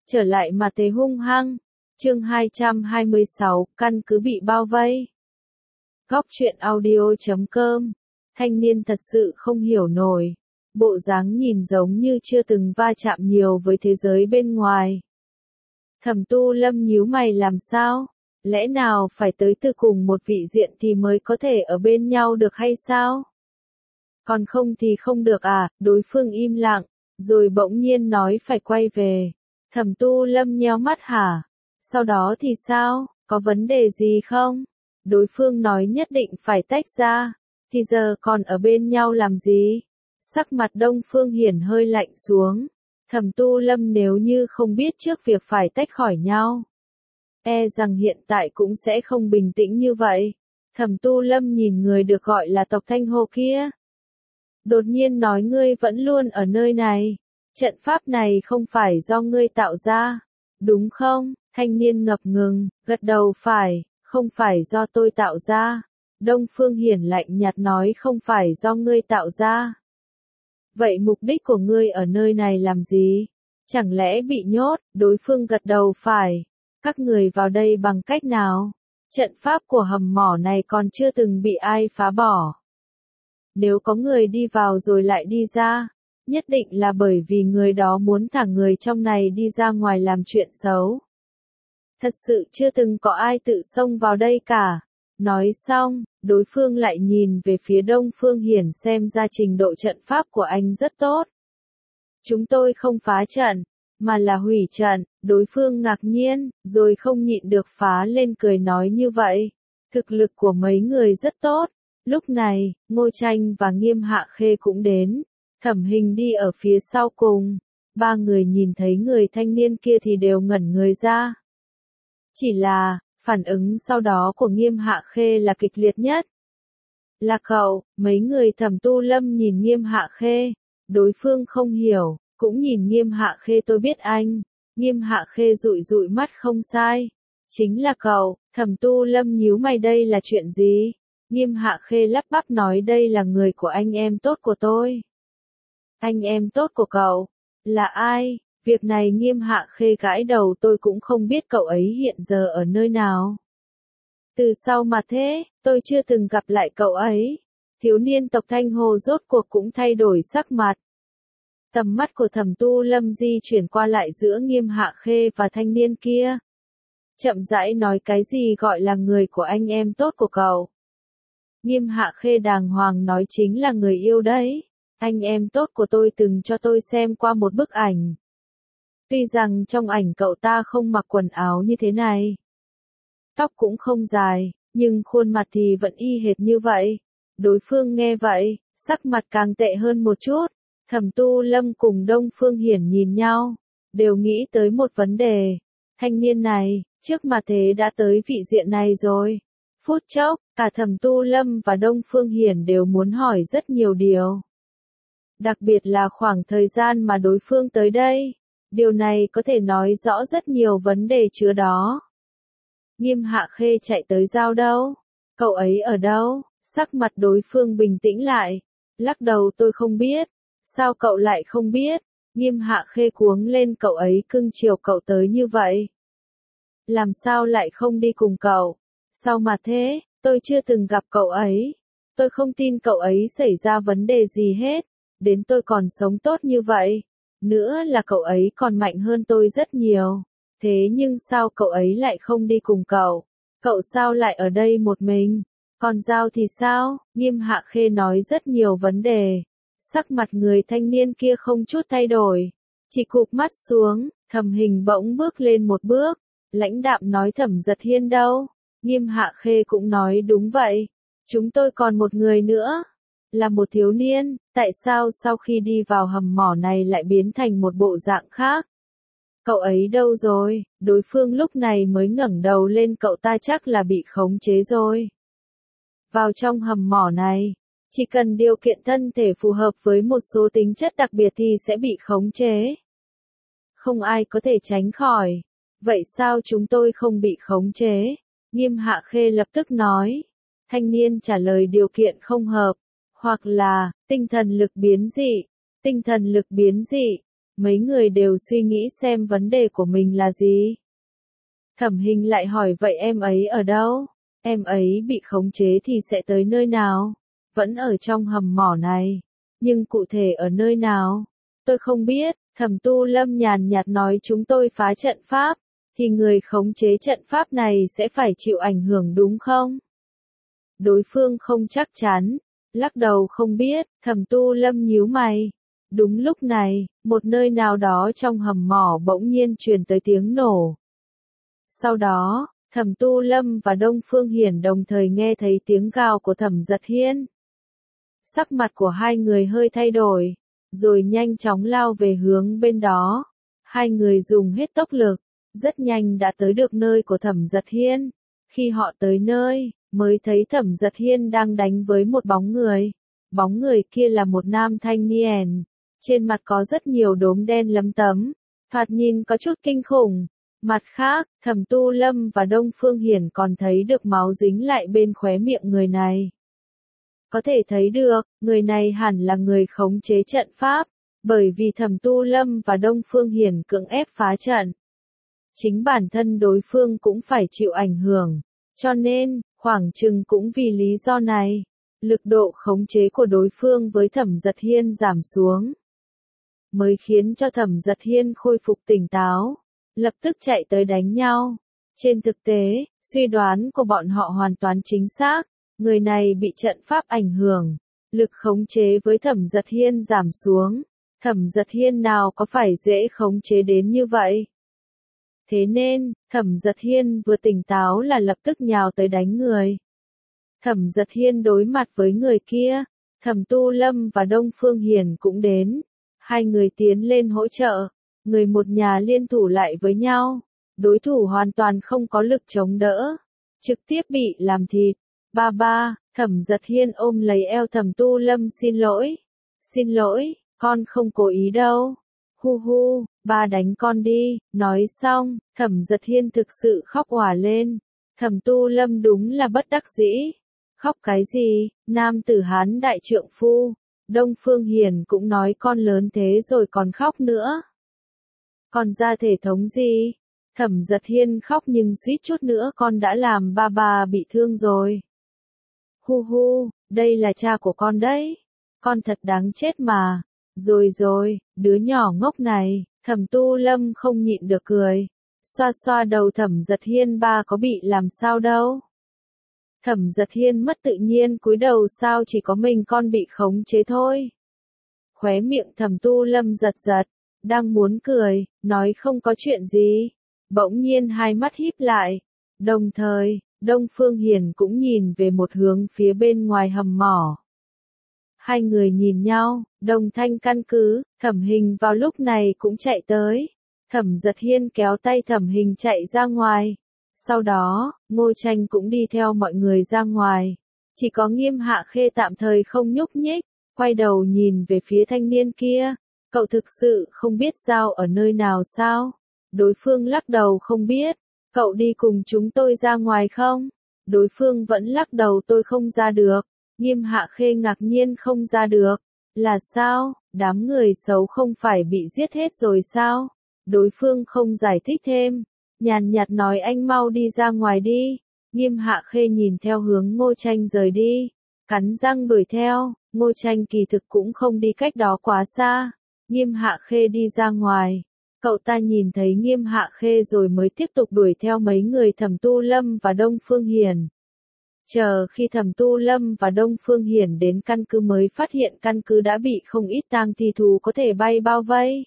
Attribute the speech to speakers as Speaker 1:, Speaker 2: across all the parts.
Speaker 1: trở lại mà thế hung hăng. Chương 226, căn cứ bị bao vây. Góc truyện audio.com. Thanh niên thật sự không hiểu nổi. Bộ dáng nhìn giống như chưa từng va chạm nhiều với thế giới bên ngoài. Thẩm Tu Lâm nhíu mày làm sao? Lẽ nào phải tới từ cùng một vị diện thì mới có thể ở bên nhau được hay sao? Còn không thì không được à? Đối phương im lặng, rồi bỗng nhiên nói phải quay về. Thẩm Tu Lâm nheo mắt hả? Sau đó thì sao? Có vấn đề gì không? Đối phương nói nhất định phải tách ra. Thì giờ còn ở bên nhau làm gì? Sắc mặt Đông Phương Hiển hơi lạnh xuống. Thẩm Tu Lâm nếu như không biết trước việc phải tách khỏi nhau, e rằng hiện tại cũng sẽ không bình tĩnh như vậy. Thẩm Tu Lâm nhìn người được gọi là tộc Thanh Hồ kia. Đột nhiên nói ngươi vẫn luôn ở nơi này. Trận pháp này không phải do ngươi tạo ra, đúng không? Thanh niên ngập ngừng, gật đầu phải, không phải do tôi tạo ra. Đông Phương Hiển lạnh nhạt nói không phải do ngươi tạo ra. Vậy mục đích của ngươi ở nơi này làm gì? Chẳng lẽ bị nhốt? Đối phương gật đầu phải. Các người vào đây bằng cách nào? Trận pháp của hầm mỏ này còn chưa từng bị ai phá bỏ. Nếu có người đi vào rồi lại đi ra, nhất định là bởi vì người đó muốn thả người trong này đi ra ngoài làm chuyện xấu. Thật sự chưa từng có ai tự xông vào đây cả. Nói xong, đối phương lại nhìn về phía Đông Phương Hiển xem ra trình độ trận pháp của anh rất tốt. Chúng tôi không phá trận, mà là hủy trận. Đối phương ngạc nhiên, rồi không nhịn được phá lên cười nói như vậy. Thực lực của mấy người rất tốt. Lúc này, Ngô Tranh và Nghiêm Hạ Khê cũng đến. Thẩm Hình đi ở phía sau cùng. Ba người nhìn thấy người thanh niên kia thì đều ngẩn người ra. Chỉ là, phản ứng sau đó của Nghiêm Hạ Khê là kịch liệt nhất. Là cậu, mấy người Thẩm Tu Lâm nhìn Nghiêm Hạ Khê. Đối phương không hiểu, cũng nhìn Nghiêm Hạ Khê tôi biết anh. Nghiêm Hạ Khê dụi dụi mắt không sai. Chính là cậu. Thẩm Tu Lâm nhíu mày đây là chuyện gì? Nghiêm Hạ Khê lắp bắp nói đây là người của anh em tốt của tôi. Anh em tốt của cậu? Là ai? Việc này Nghiêm Hạ Khê gãi đầu tôi cũng không biết cậu ấy hiện giờ ở nơi nào. Từ sau mà thế, tôi chưa từng gặp lại cậu ấy. Thiếu niên tộc Thanh Hồ rốt cuộc cũng thay đổi sắc mặt. Tầm mắt của Thẩm Tu Lâm di chuyển qua lại giữa Nghiêm Hạ Khê và thanh niên kia. Chậm rãi nói cái gì gọi là người của anh em tốt của cậu. Nghiêm Hạ Khê đàng hoàng nói chính là người yêu đấy. Anh em tốt của tôi từng cho tôi xem qua một bức ảnh. Tuy rằng trong ảnh cậu ta không mặc quần áo như thế này. Tóc cũng không dài, nhưng khuôn mặt thì vẫn y hệt như vậy. Đối phương nghe vậy, sắc mặt càng tệ hơn một chút. Thẩm Tu Lâm cùng Đông Phương Hiển nhìn nhau, đều nghĩ tới một vấn đề. Thanh niên này, trước mà thế đã tới vị diện này rồi. Phút chốc, cả Thẩm Tu Lâm và Đông Phương Hiển đều muốn hỏi rất nhiều điều. Đặc biệt là khoảng thời gian mà đối phương tới đây. Điều này có thể nói rõ rất nhiều vấn đề chứa đó. Nghiêm Hạ Khê chạy tới giao đâu? Cậu ấy ở đâu? Sắc mặt đối phương bình tĩnh lại. Lắc đầu tôi không biết. Sao cậu lại không biết? Nghiêm Hạ Khê cuống lên cậu ấy cưng chiều cậu tới như vậy. Làm sao lại không đi cùng cậu? Sao mà thế? Tôi chưa từng gặp cậu ấy. Tôi không tin cậu ấy xảy ra vấn đề gì hết. Đến tôi còn sống tốt như vậy. Nữa là cậu ấy còn mạnh hơn tôi rất nhiều. Thế nhưng sao cậu ấy lại không đi cùng cậu? Cậu sao lại ở đây một mình? Còn Giao thì sao? Nghiêm Hạ Khê nói rất nhiều vấn đề. Sắc mặt người thanh niên kia không chút thay đổi. Chỉ cụp mắt xuống, Thẩm Hình bỗng bước lên một bước. Lãnh đạm nói Thẩm Giật Hiên đâu? Nghiêm Hạ Khê cũng nói đúng vậy. Chúng tôi còn một người nữa. Là một thiếu niên, tại sao sau khi đi vào hầm mỏ này lại biến thành một bộ dạng khác? Cậu ấy đâu rồi? Đối phương lúc này mới ngẩng đầu lên cậu ta chắc là bị khống chế rồi. Vào trong hầm mỏ này, chỉ cần điều kiện thân thể phù hợp với một số tính chất đặc biệt thì sẽ bị khống chế. Không ai có thể tránh khỏi. Vậy sao chúng tôi không bị khống chế? Nghiêm Hạ Khê lập tức nói. Thanh niên trả lời điều kiện không hợp. Hoặc là, tinh thần lực biến dị. Tinh thần lực biến dị. Mấy người đều suy nghĩ xem vấn đề của mình là gì. Thẩm Hình lại hỏi vậy em ấy ở đâu? Em ấy bị khống chế thì sẽ tới nơi nào? Vẫn ở trong hầm mỏ này. Nhưng cụ thể ở nơi nào? Tôi không biết. Thẩm Tu Lâm nhàn nhạt nói chúng tôi phá trận pháp, thì người khống chế trận pháp này sẽ phải chịu ảnh hưởng đúng không? Đối phương không chắc chắn, lắc đầu không biết. Thẩm Tu Lâm nhíu mày. Đúng lúc này, một nơi nào đó trong hầm mỏ bỗng nhiên truyền tới tiếng nổ. Sau đó, Thẩm Tu Lâm và Đông Phương Hiển đồng thời nghe thấy tiếng gào của Thẩm Giật Hiên. Sắc mặt của hai người hơi thay đổi, rồi nhanh chóng lao về hướng bên đó. Hai người dùng hết tốc lực, rất nhanh đã tới được nơi của Thẩm Giật Hiên. Khi họ tới nơi, mới thấy Thẩm Giật Hiên đang đánh với một bóng người. Bóng người kia là một nam thanh niên, trên mặt có rất nhiều đốm đen lấm tấm, thoạt nhìn có chút kinh khủng. Mặt khác, Thẩm Tu Lâm và Đông Phương Hiển còn thấy được máu dính lại bên khóe miệng người này. Có thể thấy được, người này hẳn là người khống chế trận pháp, bởi vì Thẩm Tu Lâm và Đông Phương Hiển cưỡng ép phá trận. Chính bản thân đối phương cũng phải chịu ảnh hưởng, cho nên, khoảng chừng cũng vì lý do này, lực độ khống chế của đối phương với Thẩm Giật Hiên giảm xuống, mới khiến cho Thẩm Giật Hiên khôi phục tỉnh táo, lập tức chạy tới đánh nhau. Trên thực tế, suy đoán của bọn họ hoàn toàn chính xác, người này bị trận pháp ảnh hưởng, lực khống chế với Thẩm Giật Hiên giảm xuống. Thẩm Giật Hiên nào có phải dễ khống chế đến như vậy? Thế nên, Thẩm Giật Hiên vừa tỉnh táo là lập tức nhào tới đánh người. Thẩm Giật Hiên đối mặt với người kia, Thẩm Tu Lâm và Đông Phương Hiển cũng đến. Hai người tiến lên hỗ trợ, người một nhà liên thủ lại với nhau. Đối thủ hoàn toàn không có lực chống đỡ, trực tiếp bị làm thịt. Ba, Thẩm Giật Hiên ôm lấy eo Thẩm Tu Lâm xin lỗi, con không cố ý đâu. Hu hu, ba đánh con đi. Nói xong, Thẩm Giật Hiên thực sự khóc òa lên. Thẩm Tu Lâm đúng là bất đắc dĩ. Khóc cái gì, nam tử Hán đại trượng phu. Đông Phương Hiển cũng nói con lớn thế rồi còn khóc nữa. Con ra thể thống gì? Thẩm Giật Hiên khóc nhưng suýt chút nữa con đã làm ba bị thương rồi. Hu hu, đây là cha của con đấy. Con thật đáng chết mà. Rồi, đứa nhỏ ngốc này. Thẩm Tu Lâm không nhịn được cười. Xoa xoa đầu Thẩm Giật Hiên, ba có bị làm sao đâu. Thẩm Giật Hiên mất tự nhiên cúi đầu, sao chỉ có mình con bị khống chế thôi. Khóe miệng Thẩm Tu Lâm giật, đang muốn cười, nói không có chuyện gì. Bỗng nhiên hai mắt híp lại. Đồng thời, Đông Phương Hiển cũng nhìn về một hướng phía bên ngoài hầm mỏ. Hai người nhìn nhau, Đồng Thanh căn cứ, Thẩm Hình vào lúc này cũng chạy tới. Thẩm Giật Hiên kéo tay Thẩm Hình chạy ra ngoài. Sau đó, Ngô Tranh cũng đi theo mọi người ra ngoài. Chỉ có Nghiêm Hạ Khê tạm thời không nhúc nhích, quay đầu nhìn về phía thanh niên kia. Cậu thực sự không biết Giao ở nơi nào sao? Đối phương lắc đầu không biết. Cậu đi cùng chúng tôi ra ngoài không? Đối phương vẫn lắc đầu, tôi không ra được. Nghiêm Hạ Khê ngạc nhiên, không ra được. Là sao? Đám người xấu không phải bị giết hết rồi sao? Đối phương không giải thích thêm. Nhàn nhạt nói, anh mau đi ra ngoài đi. Nghiêm Hạ Khê nhìn theo hướng Ngô Tranh rời đi, cắn răng đuổi theo. Ngô Tranh kỳ thực cũng không đi cách đó quá xa. Nghiêm Hạ Khê đi ra ngoài. Cậu ta nhìn thấy Nghiêm Hạ Khê rồi mới tiếp tục đuổi theo mấy người Thẩm Tu Lâm và Đông Phương Hiển. Chờ khi Thẩm Tu Lâm và Đông Phương Hiển đến căn cứ mới phát hiện căn cứ đã bị không ít tang thi thú có thể bay bao vây.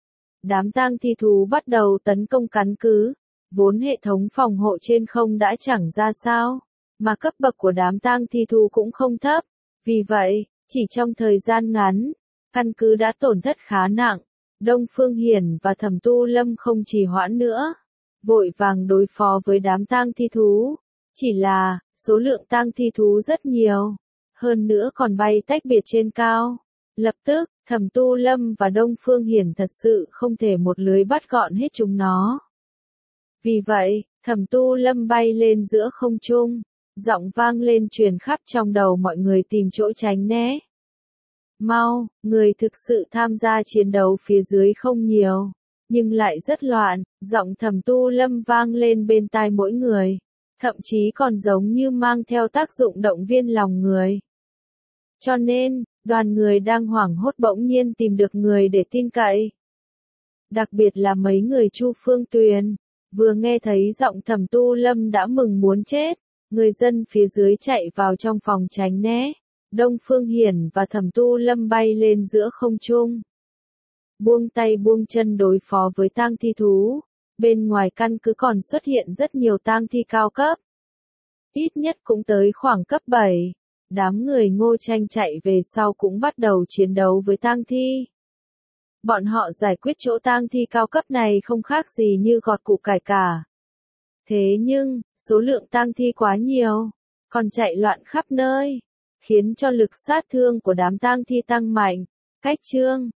Speaker 1: Đám tang thi thú bắt đầu tấn công căn cứ, vốn hệ thống phòng hộ trên không đã chẳng ra sao, mà cấp bậc của đám tang thi thú cũng không thấp. Vì vậy, chỉ trong thời gian ngắn, căn cứ đã tổn thất khá nặng. Đông Phương Hiển và Thẩm Tu Lâm không trì hoãn nữa, vội vàng đối phó với đám tang thi thú. Chỉ là, số lượng tang thi thú rất nhiều, hơn nữa còn bay tách biệt trên cao. Lập tức, Thẩm Tu Lâm và Đông Phương Hiển thật sự không thể một lưới bắt gọn hết chúng nó. Vì vậy, Thẩm Tu Lâm bay lên giữa không trung, giọng vang lên truyền khắp trong đầu mọi người tìm chỗ tránh né. Mau, người thực sự tham gia chiến đấu phía dưới không nhiều, nhưng lại rất loạn, giọng Thẩm Tu Lâm vang lên bên tai mỗi người, thậm chí còn giống như mang theo tác dụng động viên lòng người. Cho nên, đoàn người đang hoảng hốt bỗng nhiên tìm được người để tin cậy. Đặc biệt là mấy người Chu Phương Tuyền, vừa nghe thấy giọng Thẩm Tu Lâm đã mừng muốn chết, người dân phía dưới chạy vào trong phòng tránh né. Đông Phương Hiển và Thẩm Tu Lâm bay lên giữa không trung. Buông tay buông chân đối phó với tang thi thú, bên ngoài căn cứ còn xuất hiện rất nhiều tang thi cao cấp. Ít nhất cũng tới khoảng cấp 7. Đám người Ngô Tranh chạy về sau cũng bắt đầu chiến đấu với tang thi. Bọn họ giải quyết chỗ tang thi cao cấp này không khác gì như gọt củ cải cả. Thế nhưng, số lượng tang thi quá nhiều, còn chạy loạn khắp nơi, khiến cho lực sát thương của đám tang thi tăng mạnh. Cách chương